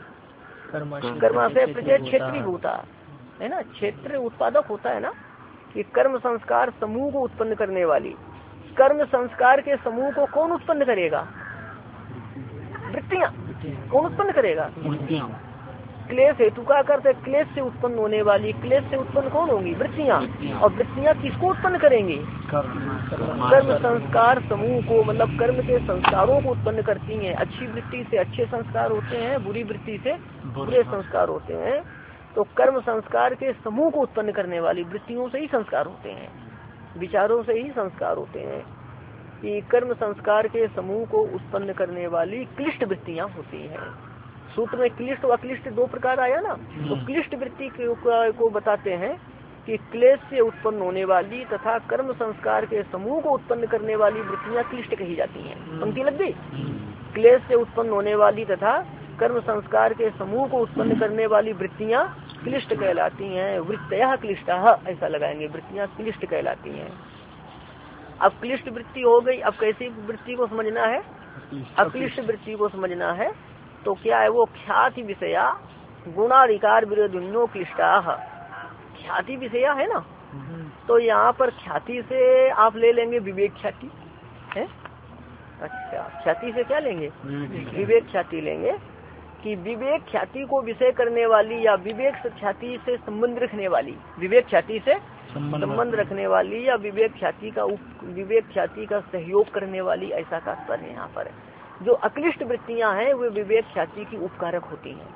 कर्माशय प्रचय क्षेत्रीय भूता है ना, क्षेत्र उत्पादक होता है ना, कि कर्म संस्कार समूह को उत्पन्न करने वाली। कर्म संस्कार के समूह को कौन उत्पन्न करेगा? वृत्तियां। कौन उत्पन्न करेगा? क्लेश हेतु का अर्थ है क्लेश से उत्पन्न होने वाली। क्लेश से उत्पन्न कौन होंगी? वृत्तियां। और वृत्तियां किसको उत्पन्न करेंगी? कर्म संस्कार समूह को, मतलब कर्म के संस्कारों को उत्पन्न करती हैं। अच्छी वृत्ति से अच्छे संस्कार होते हैं, बुरी वृत्ति से बुरे संस्कार होते हैं। तो कर्म संस्कार के समूह को उत्पन्न करने वाली वृत्तियों से ही संस्कार होते हैं, विचारों से ही संस्कार होते हैं। कि कर्म संस्कार के समूह को उत्पन्न करने वाली क्लिष्ट वृत्तियां होती हैं। सूत्र में क्लिष्ट और अक्लिष्ट 2 प्रकार आया ना। तो क्लिष्ट वृत्ति को बताते हैं कि क्लेश से उत्पन्न होने वाली तथा कर्म संस्कार के समूह को उत्पन्न करने वाली वृत्तियां क्लिष्ट कही जाती हैं। पंक्ति लग गई। क्लेश से उत्पन्न होने वाली तथा कर्म संस्कार के समूह को उत्पन्न करने वाली वृत्तियां क्लिष्ट कहलाती हैं। वृत्तयः क्लिष्टाः ऐसा लगाएंगे, वृत्तियां क्लिष्ट कहलाती हैं। अब क्लिष्ट वृत्ति हो गई। अब कैसी वृत्ति को समझना है? अक्लिष्ट वृत्ति को समझना है। तो क्या है वो? ख्याति विषया गुणाधिकार विरोधिन्यो क्लिष्टाः। ख्याति विषया है ना। तो यहाँ पर ख्याति से आप ले लेंगे विवेक ख्याति है। अच्छा, ख्याति से क्या लेंगे? विवेक ख्याति लेंगे। कि विवेक ख्याति को विषय करने वाली या विवेक ख्याति से संबंध रखने वाली, विवेक ख्याति से संबंध रखने वाली या विवेक ख्याति का सहयोग करने वाली, ऐसा तात्पर्य है यहाँ पर। जो अक्लिष्ट वृत्तियां हैं वे विवेक ख्याति की उपकारक होती हैं,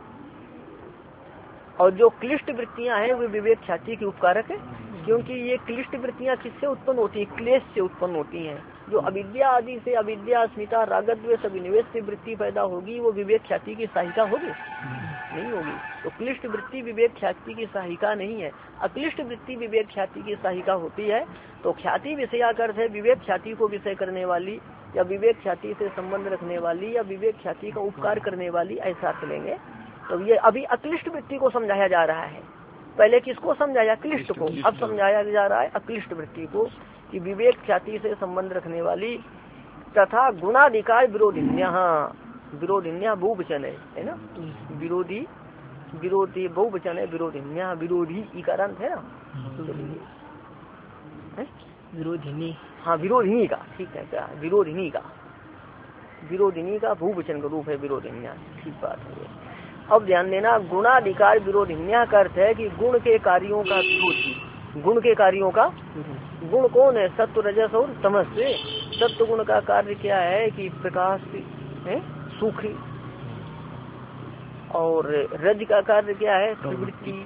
और जो क्लिष्ट वृत्तियां हैं वे विवेक ख्याति की उपकारक है। क्योंकि ये क्लिष्ट वृत्तियां किससे उत्पन्न होती है? क्लेश से उत्पन्न होती हैं। जो अविद्या आदि से, अविद्या, अस्मिता, रागद्वेष, अभिनिवेश से वृत्ति पैदा होगी, वो विवेक ख्याति की सहायिका होगी? नहीं होगी। तो क्लिष्ट वृत्ति विवेक ख्याति की सहायिका नहीं है, अक्लिष्ट वृत्ति विवेक ख्याति की सहायिका होती है। तो ख्याति विषयाकर्थ है विवेक ख्याति को विषय करने वाली या विवेक ख्याति से संबंध रखने वाली या विवेक ख्याति का उपकार करने वाली, ऐसा अर्थ लेंगे। तो ये अभी अक्लिष्ट वृत्ति को समझाया जा रहा है। पहले किसको समझाया? क्लिष्ट को। अब समझाया जा रहा है अक्लिष्ट वृत्ति को, कि विवेक ख्याति से संबंध रखने वाली तथा गुणाधिकार विरोधिन्या, विरोधिन्या बहुवचन है ना, विरोधी बहुवचन है, विरोधिन्या, विरोधी इकारांत है ना, विरोधिनी, हाँ विरोधिनी का, ठीक है क्या, विरोधिनी का बहुवचन का रूप है विरोधिन्या, ठीक बात है। अब ध्यान देना, गुणाधिकार विरोधिन्या का अर्थ है कि गुण के कार्यों का विरोधी। गुण के कार्यों का, गुण कौन है? सत्व, रजस और तमस से। सत्व गुण का कार्य क्या है कि प्रकाश है, सुख, और रज का कार्य क्या है? प्रवृत्ति,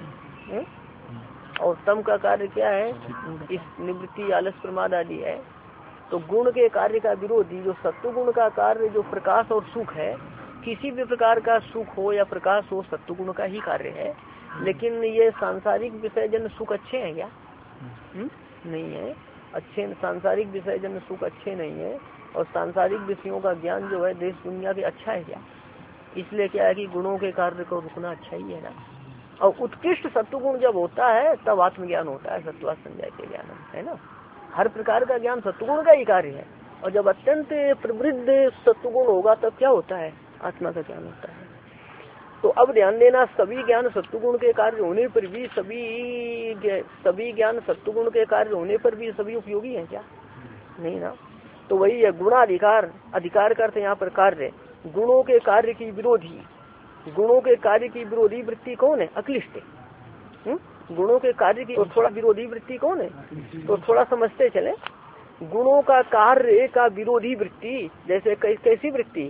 और तम का कार्य क्या है? इस निवृत्ति, आलस, प्रमाद आदि है। तो गुण के कार्य का विरोधी जो सत्व गुण का कार्य जो प्रकाश और सुख है, किसी भी प्रकार का सुख हो या प्रकाश हो सत्व गुण का ही कार्य है। लेकिन ये सांसारिक विषय जन सुख अच्छे हैं क्या? नहीं है, अच्छे सांसारिक विषय जन सुख अच्छे नहीं है। और सांसारिक विषयों का ज्ञान जो है देश दुनिया के अच्छा है क्या? इसलिए क्या है कि गुणों के कार्य को रुकना अच्छा ही है ना। और उत्कृष्ट सत्वगुण जब होता है तब आत्मज्ञान होता है, सत्वा संजय के ज्ञान है ना। हर प्रकार का ज्ञान सत्वगुण का ही कार्य है। और जब अत्यंत प्रवृद्ध सत्वगुण होगा तब क्या होता है? आत्मा का ज्ञान होता है। तो अब ध्यान देना, सभी ज्ञान सत्वगुण के कार्य होने पर भी सभी ज्ञान सत्वगुण के कार्य होने पर भी सभी उपयोगी है क्या? नहीं ना। तो वही है गुणाधिकार, अधिकार का अर्थ यहाँ पर कार्य, गुणों के कार्य की विरोधी, गुणों के कार्य की विरोधी वृत्ति कौन है? अक्लिष्ट। गुणों के कार्य की थोड़ा विरोधी वृत्ति कौन है? तो थोड़ा समझते चले। गुणों का कार्य का विरोधी वृत्ति, जैसे कैसी वृत्ति?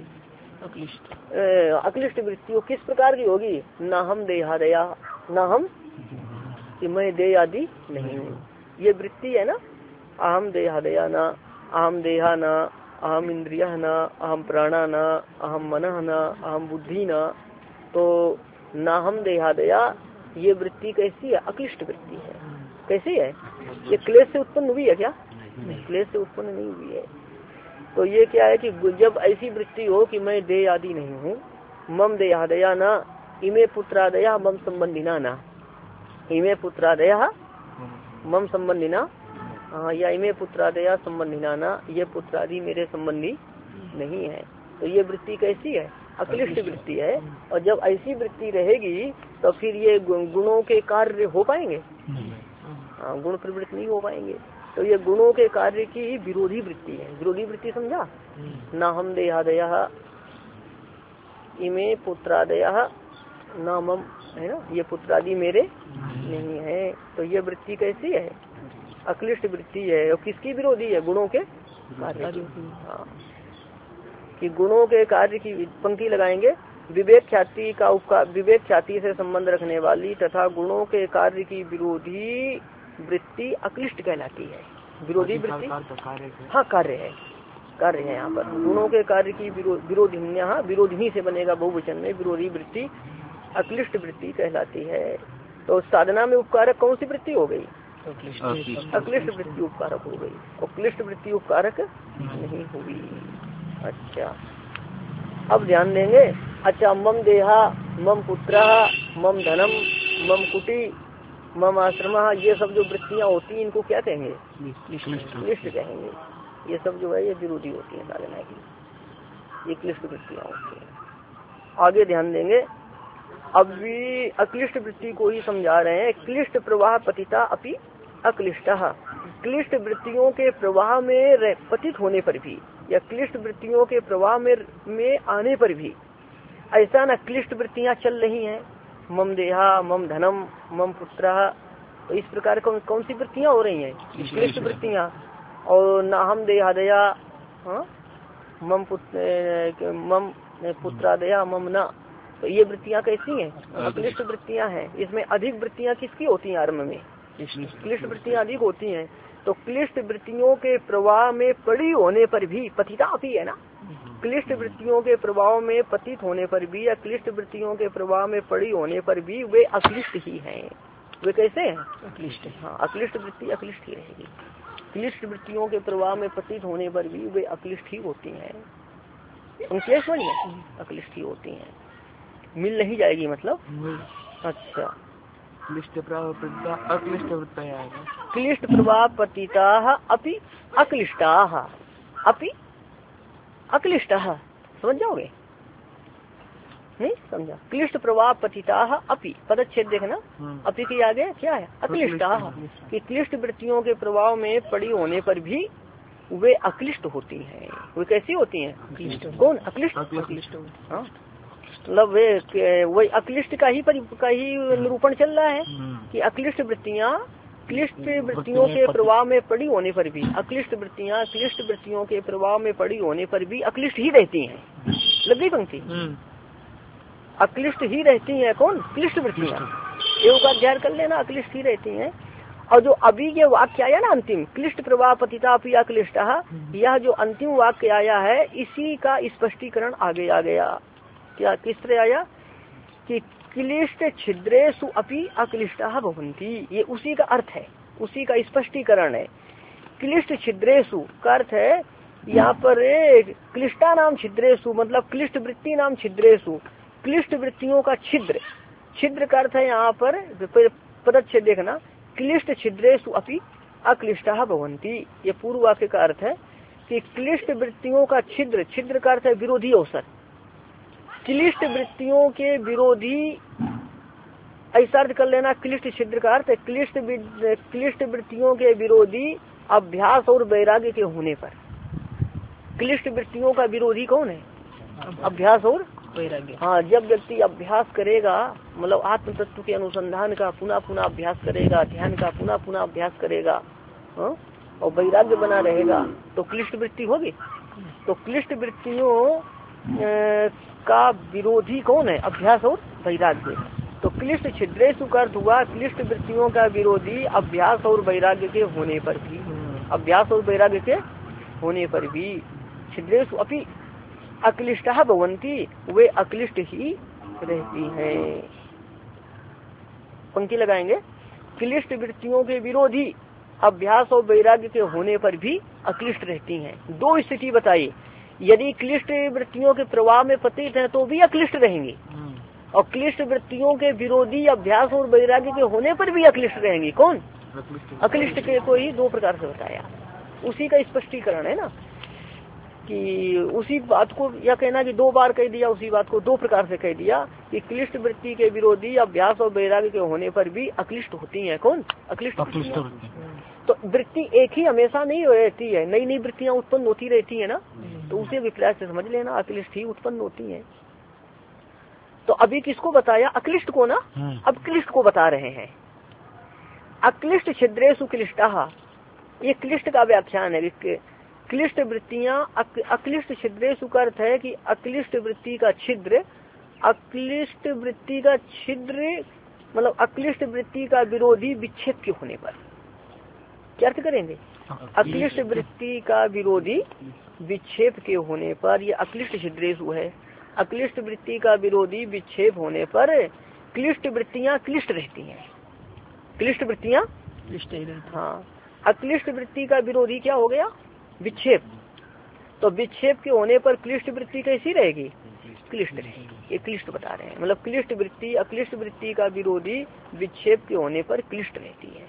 अक्लिष्ट वृत्ति। वो किस प्रकार की होगी? ना हम देहादया, ना हम, कि मैं देह आदि नहीं हूँ, ये वृत्ति है ना। अहम देहादया ना, अहम देहा ना, अहम इंद्रिया ना, अहम प्राणा ना, अहम मनः ना, अहम बुद्धि ना। तो ना हम देहादया ये वृत्ति कैसी है? अक्लिष्ट वृत्ति है। कैसी है? ये क्लेश से उत्पन्न हुई है क्या? क्लेश से उत्पन्न नहीं हुई है। तो ये क्या है कि जब ऐसी वृत्ति हो कि मैं देह आदि नहीं हूँ, मम देहादया ना, इमे पुत्रादया मम संबंधिना ना, इमे पुत्रादया मम संबंधिना, या इमे पुत्रादया संबंधिना ना, ये पुत्रादि मेरे संबंधी नहीं है। तो ये वृत्ति कैसी है? अक्लिष्ट वृत्ति है। और जब ऐसी वृत्ति रहेगी तो फिर ये गुणों के कार्य हो पाएंगे? गुण प्रवृत्त नहीं हो पाएंगे। तो ये गुणों के कार्य की विरोधी वृत्ति है। विरोधी वृत्ति समझा ना। हम देहादया, इमे पुत्रादया ना मम, है ना, ये पुत्रादि मेरे नहीं है। तो ये वृत्ति कैसी है? अक्लिष्ट वृत्ति है। और किसकी विरोधी है? गुणों के कार्य की। हाँ, कि गुणों के कार्य की पंक्ति लगाएंगे, विवेक ख्याति का उपकार, विवेक ख्याति से संबंध रखने वाली तथा गुणों के कार्य की विरोधी वृत्ति अक्लिष्ट कहलाती है। विरोधी वृत्ति, हाँ कार्य है, कार्य है यहाँ पर। गुणों के कार्य की विरोधिन्या, विरोधिनी से बनेगा बहुवचन में, विरोधी वृत्ति अक्लिष्ट वृत्ति कहलाती है। तो साधना में उपकारक कौन सी वृत्ति हो गई? अक्लिष्ट वृत्ति उपकारक हो गई, और क्लिष्ट वृत्ति उपकारक नहीं हुई। अच्छा, अब ध्यान देंगे। अच्छा, मम देहा, मम पुत्रा, मम धनम, मम कुटी, मम आश्रम, ये सब जो वृत्तियाँ होती हैं इनको क्या कहेंगे? क्लिष्ट कहेंगे। ये सब जो है ये विरोधी होती है साधना की, ये क्लिष्ट वृत्तियाँ होती हैं। आगे ध्यान देंगे। अब भी अक्लिष्ट वृत्ति को ही समझा रहे हैं। क्लिष्ट प्रवाह पतिता अपि अक्लिष्ट, क्लिष्ट वृत्तियों के प्रवाह में पतित होने पर भी या क्लिष्ट वृत्तियों के प्रवाह में आने पर भी ऐसा न क्लिष्ट वृत्तियां चल रही हैं, मम देहा, मम धनम, मम पुत्र, तो इस प्रकार कौन सी वृत्तियां हो रही हैं? क्लिष्ट वृत्तियां। और न हम देहादया, मम पुत्रादया मम न, तो ये वृत्तियां कैसी हैं? अक्लिष्ट वृत्तियां हैं। इसमें अधिक वृत्तियां किसकी होती हैं? आरम्भ में क्लिष्ट वृत्तियां अधिक होती हैं। तो क्लिष्ट वृत्तियों के प्रवाह में पड़ी होने पर भी, पतिता भी है ना, क्लिष्ट वृत्तियों के प्रभाव में पतित होने पर भी या क्लिष्ट वृत्तियों के प्रभाव में पड़ी होने पर भी वे अक्लिष्ट ही हैं। वे कैसे हैं? अक्लिष्ट। हाँ, अक्लिष्ट वृत्ति अक्लिष्ट ही रहेगी। क्लिष्ट वृत्तियों के प्रवाह में पतित होने पर भी वे अक्लिष्ट ही होती हैं। उनके अक्लिष्ट ही होती हैं, मिल नहीं जाएगी मतलब। अच्छा, क्लिष्ट प्रवाह अक्लिष्ट वृत्तियां, क्लिष्ट प्रवाह पतिता अपि अक्लिष्टा, अपि अक्लिष्टा, समझ जाओगे? नहीं समझा? क्लिष्ट प्रवाह पतिता अपि, पदच्छेद देखना, अपि के आगे क्या है? अक्लिष्टा, कि क्लिष्ट वृत्तियों के प्रभाव में पड़ी होने पर भी वे अक्लिष्ट होती हैं। वे कैसी होती हैं? कौन? अक्लिष्ट। हाँ, मतलब वही अक्लिष्ट का ही निरूपण चल रहा है कि अक्लिष्ट वृत्तियां क्लिष्ट वृत्तियों के प्रभाव में पड़ी होने पर भी, अक्लिष्ट वृत्तियां क्लिष्ट वृत्तियों के प्रभाव में पड़ी होने पर भी अक्लिष्ट ही रहती हैं। लग गई पंक्ति? अक्लिष्ट ही रहती हैं। कौन? क्लिष्ट वृत्तियां। योग का अध्ययन कर लेना, अक्लिष्ट ही रहती हैं। और जो अभी ये वाक्य आया ना अंतिम, क्लिष्ट प्रवाह पतिता अपि अक्लिष्ट, यह जो अंतिम वाक्य आया है इसी का स्पष्टीकरण आगे आ गया। क्या किस तरह आया कि क्लिष्ट छिद्रेषु अपि अक्लिष्टा भवन्ति, ये उसी का अर्थ है, उसी का स्पष्टीकरण है। क्लिष्ट छिद्रेषु का अर्थ है यहाँ पर क्लिष्टा नाम छिद्रेषु, मतलब क्लिष्ट वृत्ति नाम छिद्रेषु, क्लिष्ट वृत्तियों का छिद्र। छिद्र का अर्थ है यहाँ पर पदच्छेद देखना, क्लिष्ट छिद्रेषु अपि अक्लिष्टा भवन्ति। ये पूर्व वाक्य का अर्थ है कि क्लिष्ट वृत्तियों का छिद्र, छिद्र का अर्थ है विरोधी अवसर, क्लिष्ट वृत्तियों के विरोधी, ऐसा अर्थ कर लेना। क्लिष्ट छिद्र का अर्थ है क्लिष्ट वृत्तियों के विरोधी अभ्यास और वैराग्य के होने पर। क्लिष्ट वृत्तियों का विरोधी कौन है? अभ्यास और वैराग्य। हाँ, जब व्यक्ति अभ्यास करेगा, मतलब आत्म तत्व के अनुसंधान का पुनः पुनः अभ्यास करेगा, ध्यान का पुनः पुनः अभ्यास करेगा, और वैराग्य बना रहेगा, तो क्लिष्ट वृत्ति होगी। तो क्लिष्ट वृत्तियों का विरोधी कौन है? अभ्यास और वैराग्य। तो क्लिष्ट छिद्रेषु का अर्थ हुआ क्लिष्ट वृत्तियों का विरोधी अभ्यास और वैराग्य के होने पर भी, अभ्यास और वैराग्य के होने पर भी छिद्रेषु अपि अक्लिष्टा भवन्ति, वे अक्लिष्ट ही रहती हैं। पंक्ति लगाएंगे, क्लिष्ट वृत्तियों के विरोधी अभ्यास और वैराग्य के होने पर भी अक्लिष्ट रहती हैं। दो स्थिति बताई, यदि क्लिष्ट वृत्तियों के प्रवाह में पतित हैं तो भी अक्लिष्ट रहेंगी, और क्लिष्ट वृत्तियों के विरोधी अभ्यास और वैराग्य के होने पर भी अक्लिष्ट रहेंगी। कौन? अक्लिष्ट के को ही दो प्रकार से बताया, उसी का स्पष्टीकरण है ना, कि उसी बात को यह कहना कि दो बार कह दिया, उसी बात को दो प्रकार से कह दिया कि क्लिष्ट वृत्ति के विरोधी अभ्यास और वैराग्य के होने पर भी अक्लिष्ट होती हैं। कौन? अक्लिष्ट। तो वृत्ति एक ही हमेशा नहीं रहती है, नई नई वृत्तियां उत्पन्न होती रहती है ना, तो उसे विपर्य से समझ लेना, अक्लिष्ट ही उत्पन्न होती है। तो अभी किसको बताया? अक्लिष्ट को ना, अब क्लिष्ट को बता रहे हैं। अक्लिष्ट छिद्रेषु क्लिष्टा, ये क्लिष्ट का व्याख्यान है। क्लिष्ट वृत्तियां अक्लिष्ट छिद्रेषु का अर्थ है कि अक्लिष्ट वृत्ति का छिद्र, अक्लिष्ट वृत्ति का छिद्र मतलब अक्लिष्ट वृत्ति का विरोधी विच्छेद के होने पर। क्या अर्थ करेंगे? अक्लिष्ट वृत्ति का विरोधी विक्षेप के होने पर, ये अक्लिष्ट छिद्रेषु है। अक्लिष्ट वृत्ति का विरोधी विक्षेप होने पर क्लिष्ट वृत्तियां क्लिष्ट रहती हैं। क्लिष्ट वृत्तियां क्लिष्ट ही रहती। हाँ, अक्लिष्ट वृत्ति का विरोधी क्या हो गया? विक्षेप। तो विक्षेप के होने पर क्लिष्ट वृत्ति कैसी रहेगी? क्लिष्ट रहेगी। ये क्लिष्ट बता रहे हैं, मतलब क्लिष्ट वृत्ति अक्लिष्ट वृत्ति का विरोधी विक्षेप के होने पर क्लिष्ट रहती है।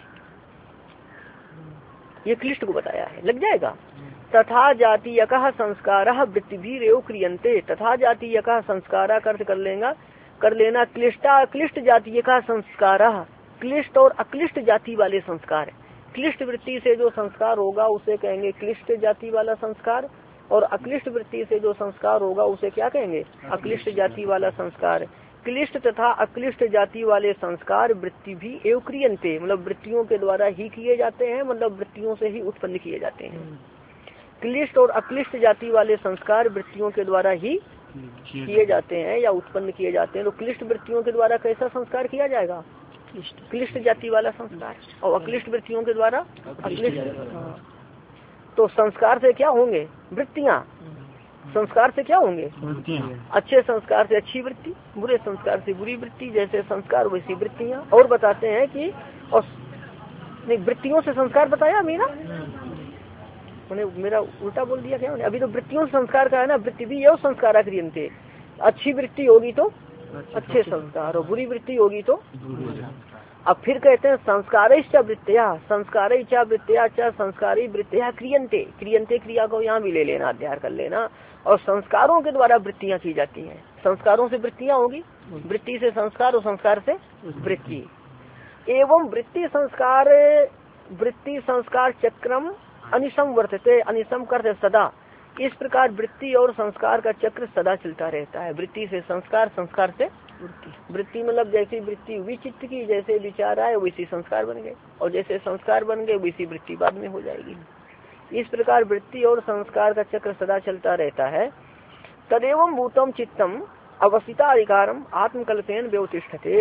ये क्लिष्ट को बताया है, लग जाएगा। तथा जातीय संस्कार वृत्ति भी रेव क्रियंते, तथा जातीय संस्कार अर्थ कर लेना क्लिष्टा क्लिष्ट जातीय का संस्कार, क्लिष्ट और अक्लिष्ट जाति वाले संस्कार। क्लिष्ट वृत्ति से जो संस्कार होगा उसे कहेंगे क्लिष्ट जाति वाला संस्कार, और अक्लिष्ट वृत्ति से जो संस्कार होगा उसे क्या कहेंगे? अक्लिष्ट जाति वाला संस्कार। क्लिष्ट तथा अक्लिष्ट जाति वाले संस्कार वृत्ति भी एवं क्रियन्ते, मतलब वृत्तियों के द्वारा ही किए जाते हैं, मतलब वृत्तियों से ही उत्पन्न किए जाते हैं। क्लिष्ट और अक्लिष्ट जाति वाले संस्कार वृत्तियों के द्वारा ही किए जाते हैं या उत्पन्न किए जाते हैं। तो क्लिष्ट वृत्तियों के द्वारा कैसा संस्कार किया जाएगा? क्लिष्ट जाति वाला संस्कार। और अक्लिष्ट वृत्तियों के द्वारा अक्लिष्ट। तो संस्कार से क्या होंगे? वृत्तियाँ। संस्कार से क्या होंगे? अच्छे संस्कार से अच्छी वृत्ति, बुरे संस्कार से बुरी वृत्ति। जैसे संस्कार वैसी वृत्तियाँ। और बताते हैं कि और नहीं, वृत्तियों से संस्कार बताया अभी ना, मैंने मेरा उल्टा बोल दिया क्या? अभी तो वृत्तियों से संस्कार का है ना, वृत्ति भी एवं संस्कार क्रियन्ते। अच्छी वृत्ति होगी तो अच्छे संस्कार और बुरी वृत्ति होगी तो। अब फिर कहते हैं संस्कारेश्च वृत्तिया, संस्कारेश्च वृत्तिया च संस्कारी वृत्तिया क्रियन्ते। क्रियन्ते क्रिया को यहाँ भी ले लेना, अध्ययन कर लेना। और संस्कारों के द्वारा वृत्तियाँ की जाती हैं। संस्कारों से वृत्तियाँ होगी, वृत्ति से संस्कार और संस्कार से वृत्ति। एवं वृत्ति संस्कार चक्रम अनिशम वर्तते, अनिशम करते सदा। इस प्रकार वृत्ति और संस्कार का चक्र सदा चलता रहता है। वृत्ति से संस्कार, संस्कार से वृत्ति, मतलब जैसी वृत्ति हुई चित्त की, जैसे विचार आए वैसी संस्कार बन गए, और जैसे संस्कार बन गए वैसी वृत्ति बाद में हो जाएगी। इस प्रकार वृत्ति और संस्कार का चक्र सदा चलता रहता है। तदेवं भूतम चित्तम अवस्थिता अधिकारम आत्मकल्पेन व्यवतिष्ठते।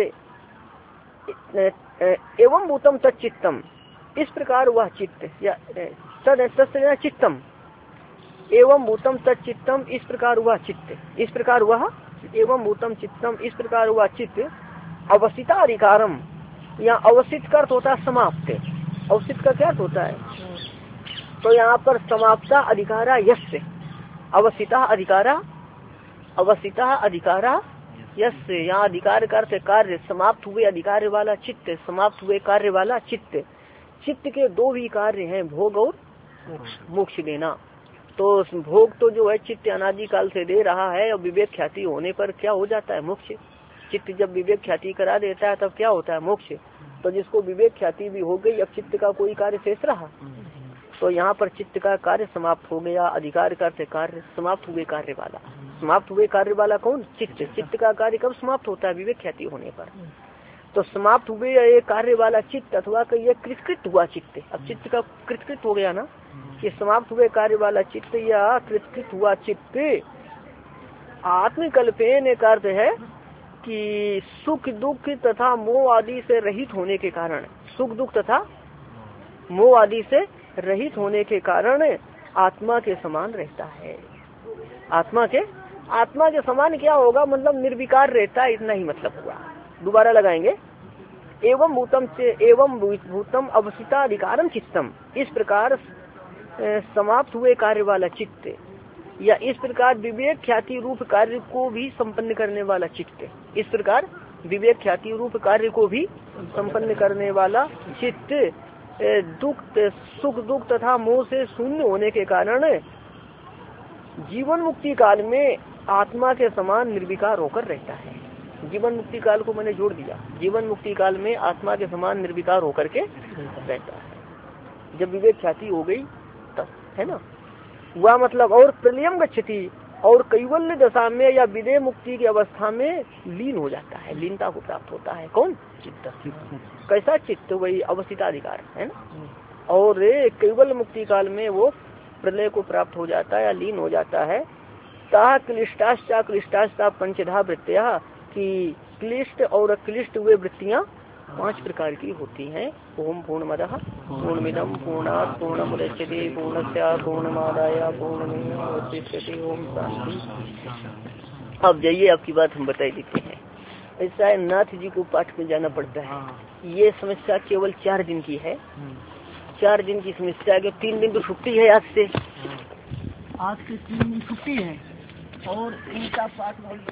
एवं भूतम तच्चित्तम, इस प्रकार वह चित्त या चित्तम। एवं भूतम तच्चित्तम, इस प्रकार वह चित्त, इस प्रकार वह एवं भूतम चित्तम, इस प्रकार वह चित्त अवस्थिता अधिकारम। यहाँ अवस्थित का अर्थ होता है समाप्त। अवस्थित का क्या अर्थ होता है? तो यहाँ पर समाप्ता अधिकारा यस्य, अवस्थिता अधिकारा, अवस्थिता अधिकारा यस्य। यहाँ अधिकार का अर्थ कार्य, समाप्त हुए अधिकार वाला चित्त, समाप्त हुए कार्य वाला चित्त। चित्त के दो ही कार्य हैं, भोग और मोक्ष देना। तो भोग तो जो है चित्त अनादि काल से दे रहा है, और विवेक ख्याति होने पर क्या हो जाता है? मोक्ष। चित्त जब विवेक ख्याति करा देता है तब क्या होता है? मोक्ष। तो जिसको विवेक ख्याति भी हो गई, अब चित्त का कोई कार्य शेष रहा? तो यहाँ पर चित्त का कार्य समाप्त हो गया। अधिकार करते कार्य, समाप्त हुए कार्य वाला। समाप्त हुए कार्य वाला कौन? चित्त। चित्त का कार्य कब समाप्त होता है? विवेक ख्याति होने पर। तो समाप्त हुए ये कार्य वाला चित्त, अथवा ये कृतकृत हुआ चित्त। अब चित्त का कृतकृत हो गया ना, कि समाप्त हुए कार्य वाला चित्त या कृतकृत हुआ चित्त आत्मकल्पेन का अर्थ है कि सुख दुख तथा मोह आदि से रहित होने के कारण, सुख दुख तथा मोह आदि से रहित होने के कारण आत्मा के समान रहता है। आत्मा के समान क्या होगा? मतलब निर्विकार रहता है, इतना ही मतलब हुआ। दोबारा लगाएंगे। एवं भूतम अवस्थिता अधिकारम चित्तम, इस प्रकार समाप्त हुए कार्य वाला चित्त, या इस प्रकार विवेक ख्याति रूप कार्य को भी संपन्न करने वाला चित्त। इस प्रकार विवेक ख्याति रूप कार्य को भी संपन्न करने वाला चित्त सुख दुख तथा मोह से शून्य होने के कारण जीवन मुक्ति काल में आत्मा के समान निर्विकार होकर रहता है। जीवन मुक्ति काल को मैंने जोड़ दिया। जीवन मुक्ति काल में आत्मा के समान निर्विकार होकर के रहता है। जब विवेक ख्याति हो गई तब, है ना, वह मतलब। और प्रलयम गच्छति, और कैवल्य दशा में या विदेह मुक्ति की अवस्था में लीन हो जाता है, लीनता को प्राप्त होता है। कौन? चित्त। कैसा चित्त? वही अवस्थिताधिकार, है ना। और कैवल्य मुक्ति काल में वो प्रलय को प्राप्त हो जाता है या लीन हो जाता है। ता क्लिष्टाश्चा पंचधा वृत्तियां, कि क्लिष्ट और अक्लिष्ट हुए वृत्तियां 5 प्रकार की होती हैं। ओम पूर्णमदः पूर्णमिदं पूर्णात् पूर्णमुदच्यते पूर्णस्य पूर्णमादाय पूर्णमेवावशिष्यते। ओम शांति। अब जाइए, आपकी बात हम बताई देते हैं। ऐसा है, नाथ जी को पाठ में जाना पड़ता है। ये समस्या केवल 4 दिन की है। 4 दिन की समस्या है। 3 दिन तो छुट्टी है आज से। आज से 3 दिन छुट्टी है, और इनका पाठ